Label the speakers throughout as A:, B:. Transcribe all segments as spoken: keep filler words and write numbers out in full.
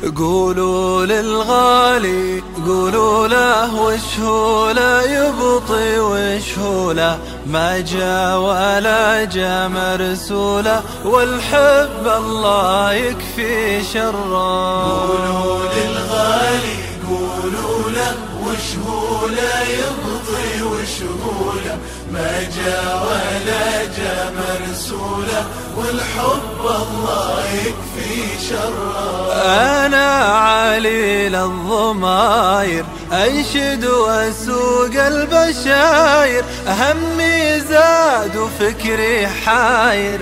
A: قولوا للغالي قولوا له وش هو لا يبطي وش هو لا ما جاء ولا جاء مرسوله والحب الله يكفي شره.
B: قولوا للغالي قولوا له وش هو لا يبطي وش هو لا ما جاء ولا جاء مرسوله والحب الله يكفي شره.
A: أنا عليل الضماير أنشد وأسوق البشاير همي زاد وفكري حاير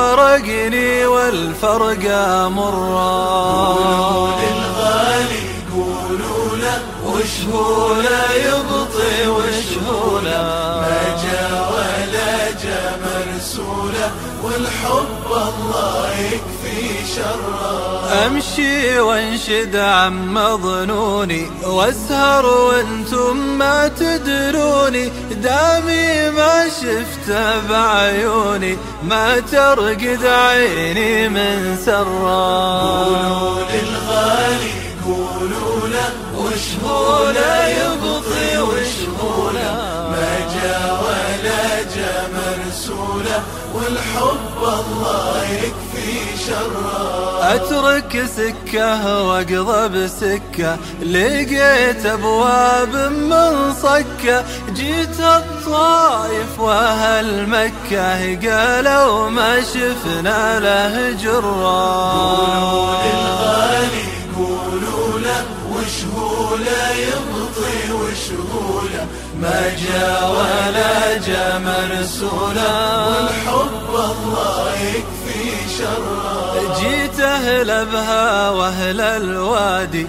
A: فارقني والفرقة مرة.
B: قولوا للغالي قولوا له
A: وش هو لا يبطي وش هو لا
B: ما جاء ولا جاء مرسوله والحب الله يكفي شره.
A: أمشي وانشد عم ظنوني واسهر وانتم ما تدروني دامي ما شفت بعيوني ما ترقد عيني من سرا.
B: قولوا للغالي قولوا له
A: وش هو لا يبطي وش هو لا
B: ما جاء ولا جاء مرسوله والحب الله يكفي شره.
A: أترك سكة واقضى بسكة لقيت أبواب من صكة جيت الطائف وأهل مكة قالوا ما شفنا له جرة.
B: قولوا للغالي قولوا له وش هو لا يبطي وش هو لا ما جاء ولا جاء مرسوله والحب الله يكفي شره.
A: جيت أهل أبها وأهل الوادي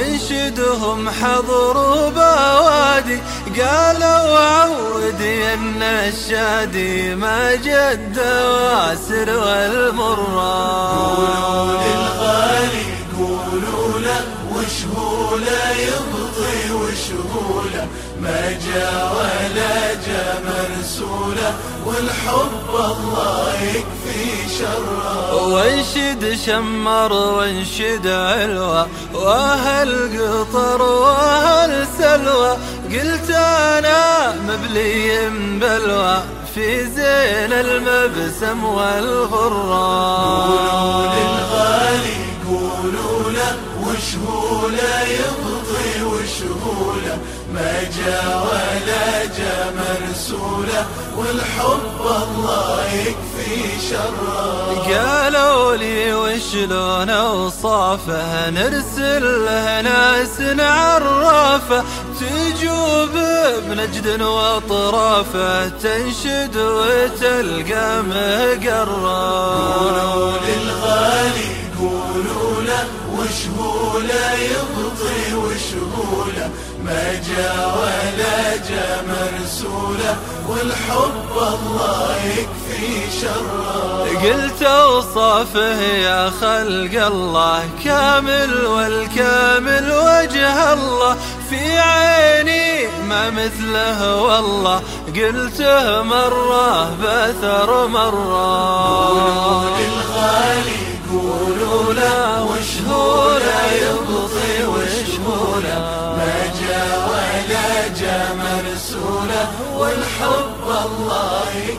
A: وانشدهم حضروا بوادي قالوا عودي أن الشادي ما جد واسر والمرة.
B: قولوا للغالي قولوا له وش هو لا يبطي وش هو لا ما جاء ولا جاء مرسوله والحب الله يكفي شره.
A: وانشد شمر وانشد علوة واهل قطر واهل سلوى قلت انا مبلي بلوى في زين المبسم والغرة.
B: قولوا للغالي قولوا له وش هو لا يبطي وش هو لا ما جاء ولا جاء مرسوله والحب الله يكفي شره.
A: قالوا لي وشلون اوصافه نرسل له ناس نعرفه تجوب بنجد واطرافه تنشد وتلقى مقره.
B: قولوا للغالي قولوا له وش هو لا يبطي وش هو لا ما جاء ولا جاء مرسوله والحب الله يكفي شره.
A: قلت اوصافه يا خلق الله كامل والكامل وجه الله في عيني ما مثله والله قلته مرة بثر مرة.
B: قولوا للغالي قولوا له وش هو لا يبطي وش هو لا ما جاء ولا جاء مرسوله والحب الله